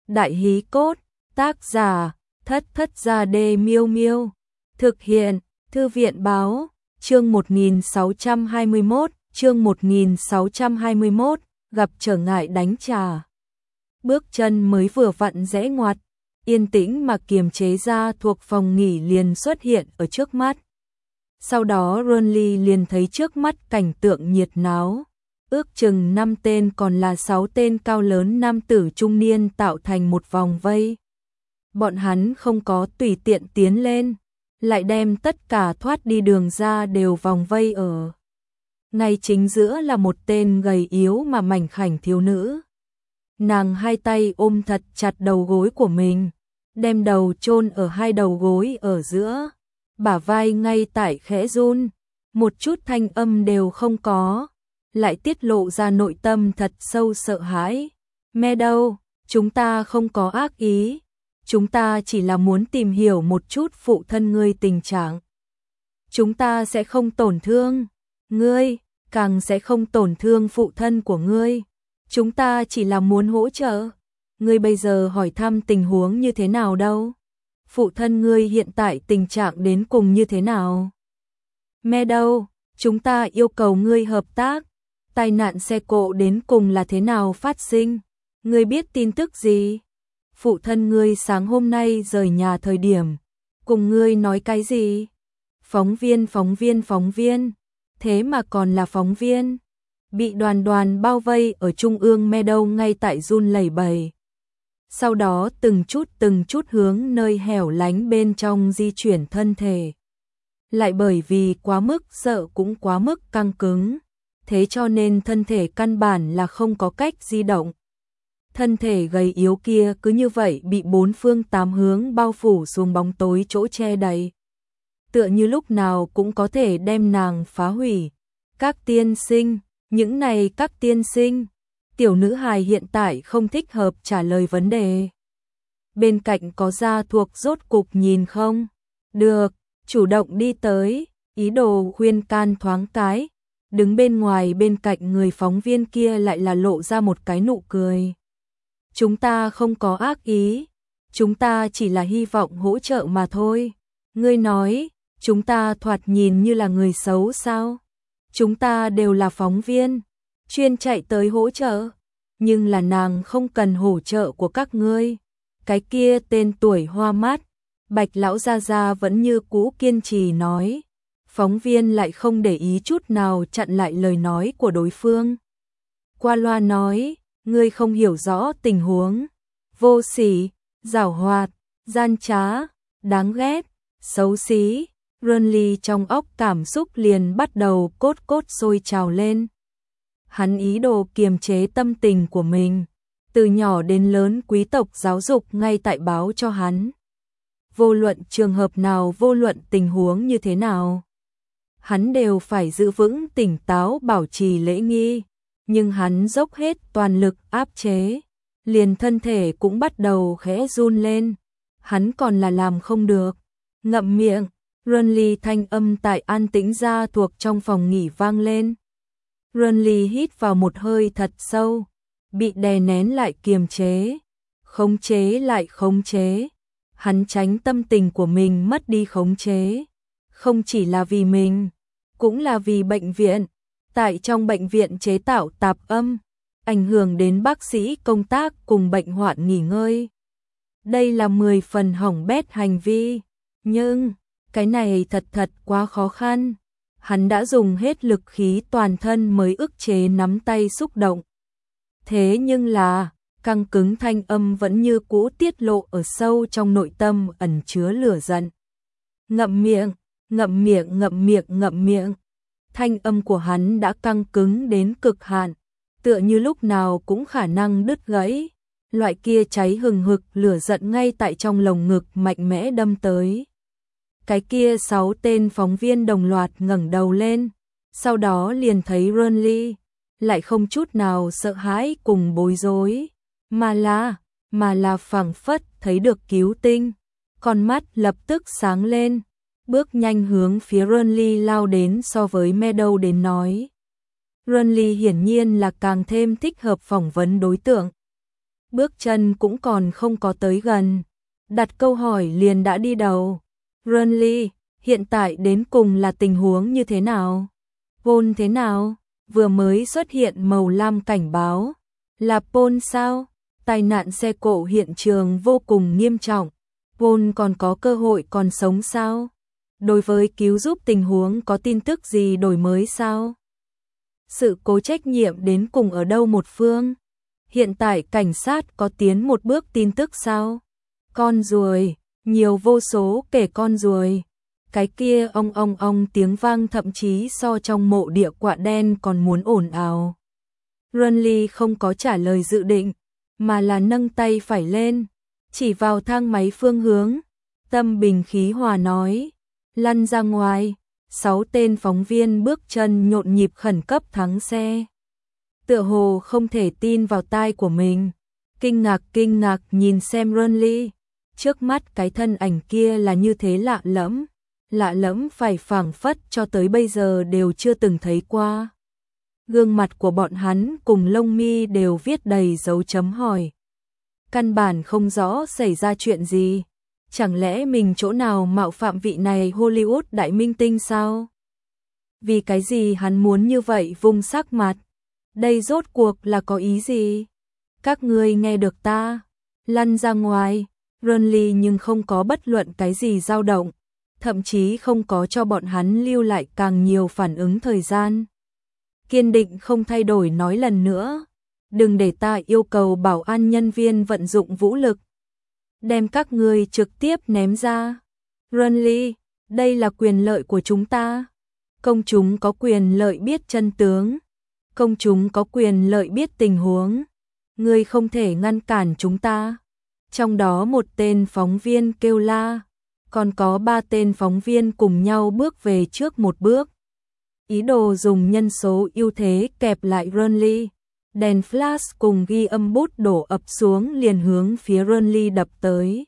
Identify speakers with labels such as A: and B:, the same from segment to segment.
A: Đại hí cốt, tác giả, Thất Thất Gia Đê Miêu Miêu. Thực hiện, Thư viện báo, chương 1621, gặp trở ngại đánh trả. Bước chân mới vừa vặn rẽ ngoặt, yên tĩnh mà kiềm chế ra thuộc phòng nghỉ liền xuất hiện ở trước mắt. Sau đó Ronly liền thấy trước mắt cảnh tượng nhiệt náo. Ước chừng 5 tên còn là 6 tên cao lớn nam tử trung niên tạo thành một vòng vây. Bọn hắn không có tùy tiện tiến lên, lại đem tất cả thoát đi đường ra đều vòng vây ở. Ngay chính giữa là một tên gầy yếu mà mảnh khảnh thiếu nữ. Nàng hai tay ôm thật chặt đầu gối của mình, đem đầu chôn ở hai đầu gối ở giữa, bả vai ngay tại khẽ run, một chút thanh âm đều không có, lại tiết lộ ra nội tâm thật sâu sợ hãi. Meadow, chúng ta không có ác ý, chúng ta chỉ là muốn tìm hiểu một chút phụ thân ngươi tình trạng. Chúng ta sẽ không tổn thương ngươi, càng sẽ không tổn thương phụ thân của ngươi. Chúng ta chỉ là muốn hỗ trợ. Ngươi bây giờ hỏi thăm tình huống như thế nào đâu? Phụ thân ngươi hiện tại tình trạng đến cùng như thế nào? Meadow, chúng ta yêu cầu ngươi hợp tác. Tai nạn xe cộ đến cùng là thế nào phát sinh? Ngươi biết tin tức gì? Phụ thân ngươi sáng hôm nay rời nhà thời điểm, cùng ngươi nói cái gì? Phóng viên. Thế mà còn là phóng viên. Bị đoàn bao vây ở trung ương Meadow ngay tại run lẩy bẩy. Sau đó từng chút hướng nơi hẻo lánh bên trong di chuyển thân thể. Lại bởi vì quá mức sợ cũng quá mức căng cứng, thế cho nên thân thể căn bản là không có cách di động. Thân thể gầy yếu kia cứ như vậy bị bốn phương tám hướng bao phủ xuống bóng tối chỗ che đậy. Tựa như lúc nào cũng có thể đem nàng phá hủy. Các tiên sinh, những này các tiên sinh, tiểu nữ hài hiện tại không thích hợp trả lời vấn đề. Bên cạnh có gia thuộc rốt cục nhìn không? Được, chủ động đi tới, ý đồ khuyên can thoáng cái. Đứng bên ngoài bên cạnh người phóng viên kia lại là lộ ra một cái nụ cười. Chúng ta không có ác ý, chúng ta chỉ là hy vọng hỗ trợ mà thôi. Ngươi nói, chúng ta thoạt nhìn như là người xấu sao? Chúng ta đều là phóng viên, chuyên chạy tới hỗ trợ, nhưng là nàng không cần hỗ trợ của các ngươi. Cái kia tên tuổi hoa mắt, Bạch lão gia gia vẫn như cũ kiên trì nói. Phóng viên lại không để ý chút nào chặn lại lời nói của đối phương. Qua loa nói, ngươi không hiểu rõ tình huống, vô sỉ, giảo hoạt, gian trá, đáng ghét, xấu xí. Ronly trong óc cảm xúc liền bắt đầu cốt sôi trào lên. Hắn ý đồ kiềm chế tâm tình của mình, từ nhỏ đến lớn quý tộc giáo dục ngay tại báo cho hắn. Vô luận trường hợp nào, vô luận tình huống như thế nào, hắn đều phải giữ vững tỉnh táo, bảo trì lễ nghi, nhưng hắn dốc hết toàn lực áp chế, liền thân thể cũng bắt đầu khẽ run lên. Hắn còn là làm không được. Ngậm miệng. Ronly thanh âm tại an tĩnh gia thuộc trong phòng nghỉ vang lên. Ronly hít vào một hơi thật sâu, bị đè nén lại kiềm chế, khống chế lại khống chế. Hắn tránh tâm tình của mình mất đi khống chế, không chỉ là vì mình, cũng là vì bệnh viện. Tại trong bệnh viện chế tạo tạp âm, ảnh hưởng đến bác sĩ công tác cùng bệnh hoạn nghỉ ngơi. Đây là 10 phần hỏng bét hành vi, nhưng cái này thật quá khó khăn. Hắn đã dùng hết lực khí toàn thân mới ức chế nắm tay xúc động. Thế nhưng là, căng cứng thanh âm vẫn như cũ tiết lộ ở sâu trong nội tâm ẩn chứa lửa giận. Ngậm miệng. Thanh âm của hắn đã căng cứng đến cực hạn, tựa như lúc nào cũng khả năng đứt gãy. Loại kia cháy hừng hực lửa giận ngay tại trong lồng ngực mạnh mẽ đâm tới. Cái kia 6 tên phóng viên đồng loạt ngẩng đầu lên, sau đó liền thấy Ronly, lại không chút nào sợ hãi cùng bối rối, mà là phảng phất thấy được cứu tinh, con mắt lập tức sáng lên, bước nhanh hướng phía Ronly lao đến. So với Meadow đến nói, Ronly hiển nhiên là càng thêm thích hợp phỏng vấn đối tượng. bước chân cũng còn không có tới gần. Đặt câu hỏi liền đã đi đầu. Renly, hiện tại đến cùng là tình huống như thế nào? Paul thế nào? Vừa mới xuất hiện màu lam cảnh báo. Là Paul sao? Tai nạn xe cộ hiện trường vô cùng nghiêm trọng. Paul còn có cơ hội còn sống sao? Đối với cứu giúp tình huống có tin tức gì đổi mới sao? Sự cố trách nhiệm đến cùng ở đâu một phương? Hiện tại cảnh sát có tiến một bước tin tức sao? Con ruồi, nhiều vô số kể con ruồi. Cái kia ong tiếng vang thậm chí so trong mộ địa quạ đen còn muốn ồn ào. Renly không có trả lời dự định, mà là nâng tay phải lên, chỉ vào thang máy phương hướng. Tâm bình khí hòa nói, lăn ra ngoài. 6 tên phóng viên bước chân nhộn nhịp khẩn cấp thắng xe. Tựa hồ không thể tin vào tai của mình. Kinh ngạc nhìn xem Renly. Trước mắt cái thân ảnh kia là như thế lạ lẫm phải phảng phất cho tới bây giờ đều chưa từng thấy qua. Gương mặt của bọn hắn cùng lông mi đều viết đầy dấu chấm hỏi. Căn bản không rõ xảy ra chuyện gì. Chẳng lẽ mình chỗ nào mạo phạm vị này Hollywood đại minh tinh sao? Vì cái gì hắn muốn như vậy vung sắc mặt? Đây rốt cuộc là có ý gì? Các ngươi nghe được ta? Lăn ra ngoài. Renly nhưng không có bất luận cái gì dao động, thậm chí không có cho bọn hắn lưu lại càng nhiều phản ứng thời gian. Kiên định không thay đổi nói lần nữa, đừng để ta yêu cầu bảo an nhân viên vận dụng vũ lực. Đem các ngươi trực tiếp ném ra. Renly, đây là quyền lợi của chúng ta. Công chúng có quyền lợi biết chân tướng. Công chúng có quyền lợi biết tình huống. Ngươi không thể ngăn cản chúng ta. Trong đó một tên phóng viên kêu la, còn có 3 tên phóng viên cùng nhau bước về trước một bước. Ý đồ dùng nhân số ưu thế kẹp lại Renly. Đèn flash cùng ghi âm bút đổ ập xuống liền hướng phía Renly đập tới.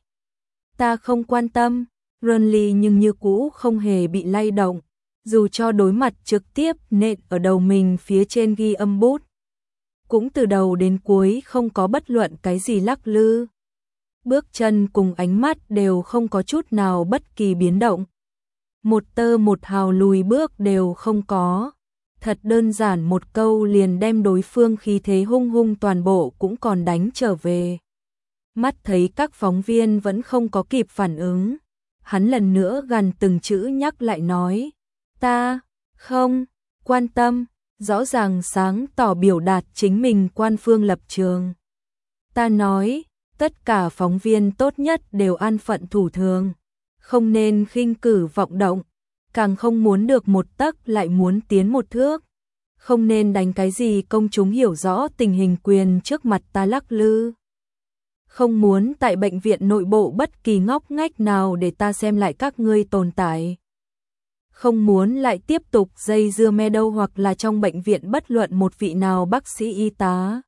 A: Ta không quan tâm, Renly nhưng như cũ không hề bị lay động, dù cho đối mặt trực tiếp nện ở đầu mình phía trên ghi âm bút. Cũng từ đầu đến cuối không có bất luận cái gì lắc lư. Bước chân cùng ánh mắt đều không có chút nào bất kỳ biến động. Một tơ một hào lùi bước đều không có. Thật đơn giản một câu liền đem đối phương khí thế hung toàn bộ cũng còn đánh trở về. Mắt thấy các phóng viên vẫn không có kịp phản ứng. Hắn lần nữa gần từng chữ nhắc lại nói. Ta, không, quan tâm, rõ ràng sáng tỏ biểu đạt chính mình quan phương lập trường. Ta nói, tất cả phóng viên tốt nhất đều an phận thủ thường. Không nên khinh cử vọng động, càng không muốn được một tấc lại muốn tiến một thước. Không nên đánh cái gì công chúng hiểu rõ tình hình quyền trước mặt ta lắc lư. Không muốn tại bệnh viện nội bộ bất kỳ ngóc ngách nào để ta xem lại các ngươi tồn tại. Không muốn lại tiếp tục dây dưa Meadow hoặc là trong bệnh viện bất luận một vị nào bác sĩ y tá.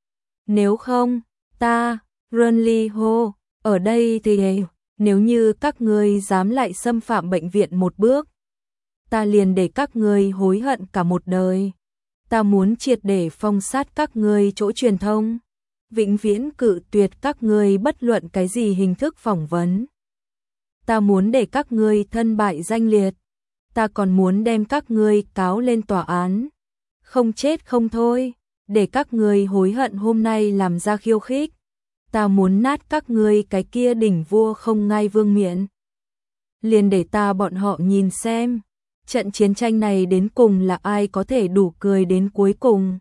A: Nếu không, ta, Renly hô, ở đây thì nếu như các ngươi dám lại xâm phạm bệnh viện một bước, ta liền để các ngươi hối hận cả một đời. Ta muốn triệt để phong sát các ngươi chỗ truyền thông, vĩnh viễn cự tuyệt các ngươi bất luận cái gì hình thức phỏng vấn. Ta muốn để các ngươi thân bại danh liệt. Ta còn muốn đem các ngươi cáo lên tòa án. Không chết không thôi, để các ngươi hối hận hôm nay làm ra khiêu khích. Ta muốn nát các ngươi cái kia đỉnh vua không ngai vương miện. Liền để ta bọn họ nhìn xem, trận chiến tranh này đến cùng là ai có thể đủ cười đến cuối cùng.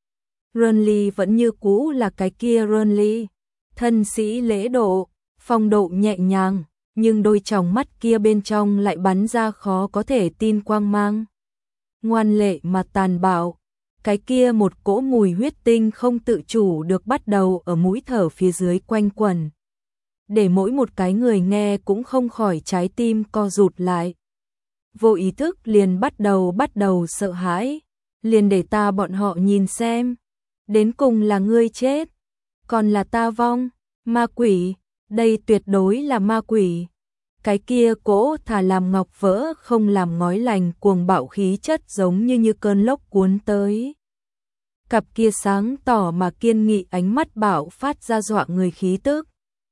A: Renly vẫn như cũ là cái kia Renly, thân sĩ lễ độ, phong độ nhẹ nhàng, nhưng đôi tròng mắt kia bên trong lại bắn ra khó có thể tin quang mang. Ngoan lệ mà tàn bạo, cái kia một cỗ mùi huyết tinh không tự chủ được bắt đầu ở mũi thở phía dưới quanh quẩn. Để mỗi một cái người nghe cũng không khỏi trái tim co rụt lại. Vô ý thức liền bắt đầu sợ hãi, liền để ta bọn họ nhìn xem. Đến cùng là ngươi chết, còn là ta vong, ma quỷ, đây tuyệt đối là ma quỷ. Cái kia cỗ thà làm ngọc vỡ không làm ngói lành cuồng bạo khí chất giống như cơn lốc cuốn tới. cặp kia sáng tỏ mà kiên nghị ánh mắt bạo phát ra dọa người khí tức.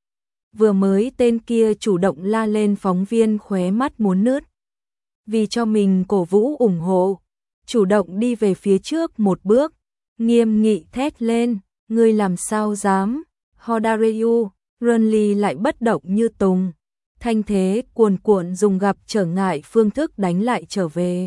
A: Vừa mới tên kia chủ động la lên, phóng viên khóe mắt muốn nứt. Vì cho mình cổ vũ ủng hộ, chủ động đi về phía trước một bước, nghiêm nghị thét lên, ngươi làm sao dám, Hodareyu. Renly lại bất động như tùng, thanh thế cuồn cuộn dùng gặp trở ngại phương thức đánh lại trở về.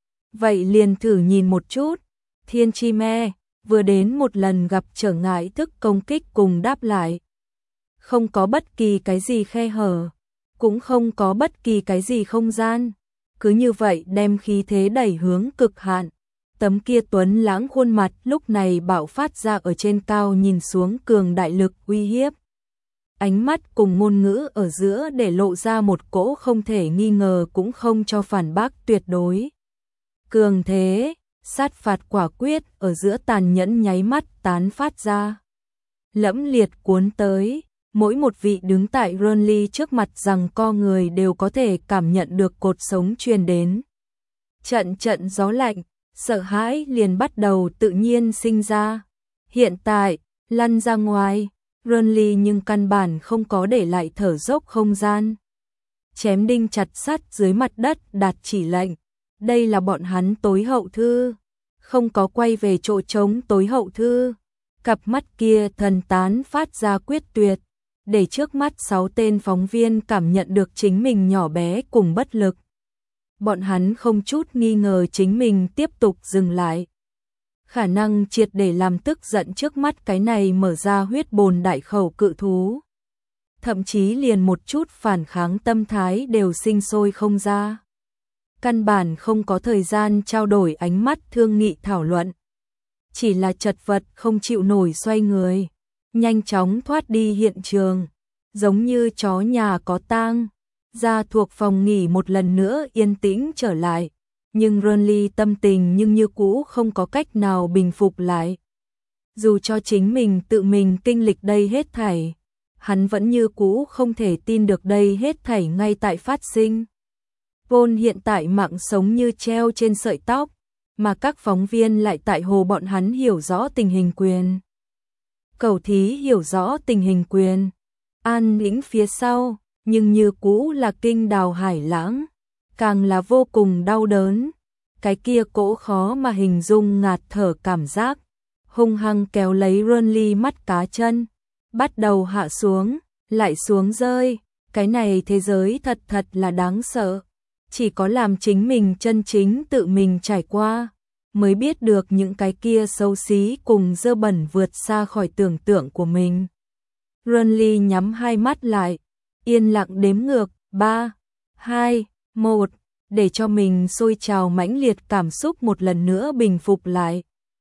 A: Vậy liền thử nhìn một chút, Thiên Chi Me vừa đến một lần gặp trở ngại thức công kích cùng đáp lại. Không có bất kỳ cái gì khe hở, cũng không có bất kỳ cái gì không gian, cứ như vậy đem khí thế đẩy hướng cực hạn. Tấm kia tuấn lãng khuôn mặt lúc này bạo phát ra ở trên cao nhìn xuống cường đại lực uy hiếp. Ánh mắt cùng ngôn ngữ ở giữa để lộ ra một cỗ không thể nghi ngờ cũng không cho phản bác tuyệt đối. Cường thế, sát phạt quả quyết ở giữa tàn nhẫn nháy mắt tán phát ra. Lẫm liệt cuốn tới, mỗi một vị đứng tại Renly trước mặt rằng co người đều có thể cảm nhận được cột sống truyền đến. Trận trận gió lạnh, sợ hãi liền bắt đầu tự nhiên sinh ra. Hiện tại, lăn ra ngoài, Renly nhưng căn bản không có để lại thở dốc không gian. Chém đinh chặt sắt dưới mặt đất đạt chỉ lệnh. Đây là bọn hắn tối hậu thư. Không có quay về chỗ trống tối hậu thư. Cặp mắt kia thần tán phát ra quyết tuyệt. Để trước mắt 6 tên phóng viên cảm nhận được chính mình nhỏ bé cùng bất lực. Bọn hắn không chút nghi ngờ chính mình tiếp tục dừng lại. Khả năng triệt để làm tức giận trước mắt cái này mở ra huyết bồn đại khẩu cự thú. Thậm chí liền một chút phản kháng tâm thái đều sinh sôi không ra. Căn bản không có thời gian trao đổi ánh mắt thương nghị thảo luận. Chỉ là chật vật không chịu nổi xoay người. Nhanh chóng thoát đi hiện trường. Giống như chó nhà có tang. Ra thuộc phòng nghỉ một lần nữa yên tĩnh trở lại. Nhưng Renly tâm tình nhưng như cũ không có cách nào bình phục lại. Dù cho chính mình tự mình kinh lịch đây hết thảy, hắn vẫn như cũ không thể tin được đây hết thảy ngay tại phát sinh. Vốn hiện tại mạng sống như treo trên sợi tóc, mà các phóng viên lại tại hồ bọn hắn hiểu rõ tình hình quyền. Cầu thí hiểu rõ tình hình quyền, an lĩnh phía sau, nhưng như cũ là kinh đào hải lãng, càng là vô cùng đau đớn. Cái kia cỗ khó mà hình dung ngạt thở cảm giác, hung hăng kéo lấy Renly mắt cá chân, bắt đầu hạ xuống, lại xuống rơi. Cái này thế giới thật thật là đáng sợ. Chỉ có làm chính mình chân chính tự mình trải qua, mới biết được những cái kia xấu xí cùng dơ bẩn vượt xa khỏi tưởng tượng của mình. Renly nhắm hai mắt lại, yên lặng đếm ngược, 3, 2, 1, để cho mình sôi trào mãnh liệt cảm xúc một lần nữa bình phục lại.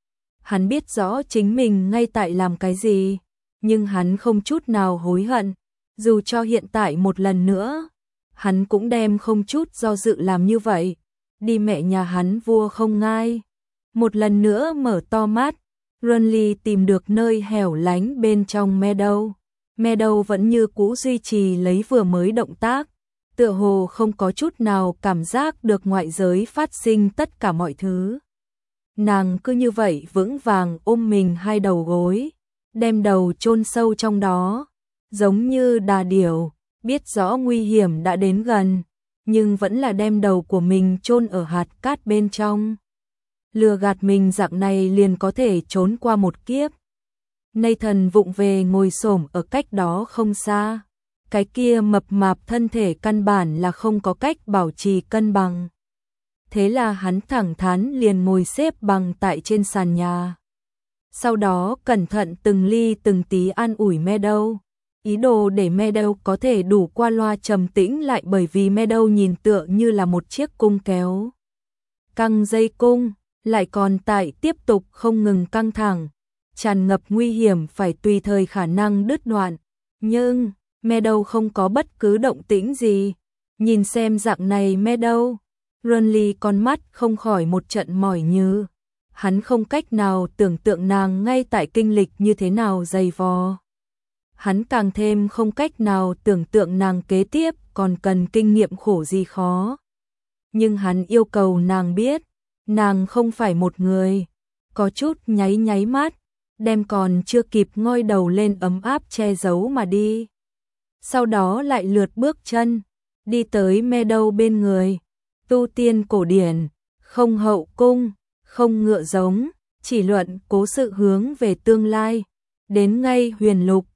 A: Hắn biết rõ chính mình ngay tại làm cái gì, nhưng hắn không chút nào hối hận, dù cho hiện tại một lần nữa, hắn cũng đem không chút do dự làm như vậy. Đi mẹ nhà hắn vua không ngai. Một lần nữa mở to mắt, Renly tìm được nơi hẻo lánh bên trong Meadow. Meadow vẫn như cũ duy trì lấy vừa mới động tác, tựa hồ không có chút nào cảm giác được ngoại giới phát sinh tất cả mọi thứ. Nàng cứ như vậy vững vàng ôm mình hai đầu gối, đem đầu chôn sâu trong đó, giống như đà điểu, biết rõ nguy hiểm đã đến gần, nhưng vẫn là đem đầu của mình chôn ở hạt cát bên trong. Lừa gạt mình dạng này liền có thể trốn qua một kiếp. Nathan vụng về ngồi xổm ở cách đó không xa. Cái kia mập mạp thân thể căn bản là không có cách bảo trì cân bằng. Thế là hắn thẳng thắn liền ngồi xếp bằng tại trên sàn nhà. Sau đó cẩn thận từng ly từng tí an ủi Meadow. Ý đồ để Meadow có thể đủ qua loa trầm tĩnh lại, bởi vì Meadow nhìn tựa như là một chiếc cung kéo. Căng dây cung, lại còn tại tiếp tục không ngừng căng thẳng, tràn ngập nguy hiểm phải tùy thời khả năng đứt đoạn. Nhưng Meadow không có bất cứ động tĩnh gì. Nhìn xem dạng này Meadow, Renly con mắt không khỏi một trận mỏi như. Hắn không cách nào tưởng tượng nàng ngay tại kinh lịch như thế nào dày vò. Hắn càng thêm không cách nào tưởng tượng nàng kế tiếp còn cần kinh nghiệm khổ gì khó. Nhưng hắn yêu cầu nàng biết, nàng không phải một người, có chút nháy nháy mắt, đem còn chưa kịp ngoi đầu lên ấm áp che giấu mà đi. Sau đó lại lượt bước chân, đi tới Meadow bên người, tu tiên cổ điển, không hậu cung, không ngựa giống, chỉ luận cố sự hướng về tương lai, đến ngay huyền lục,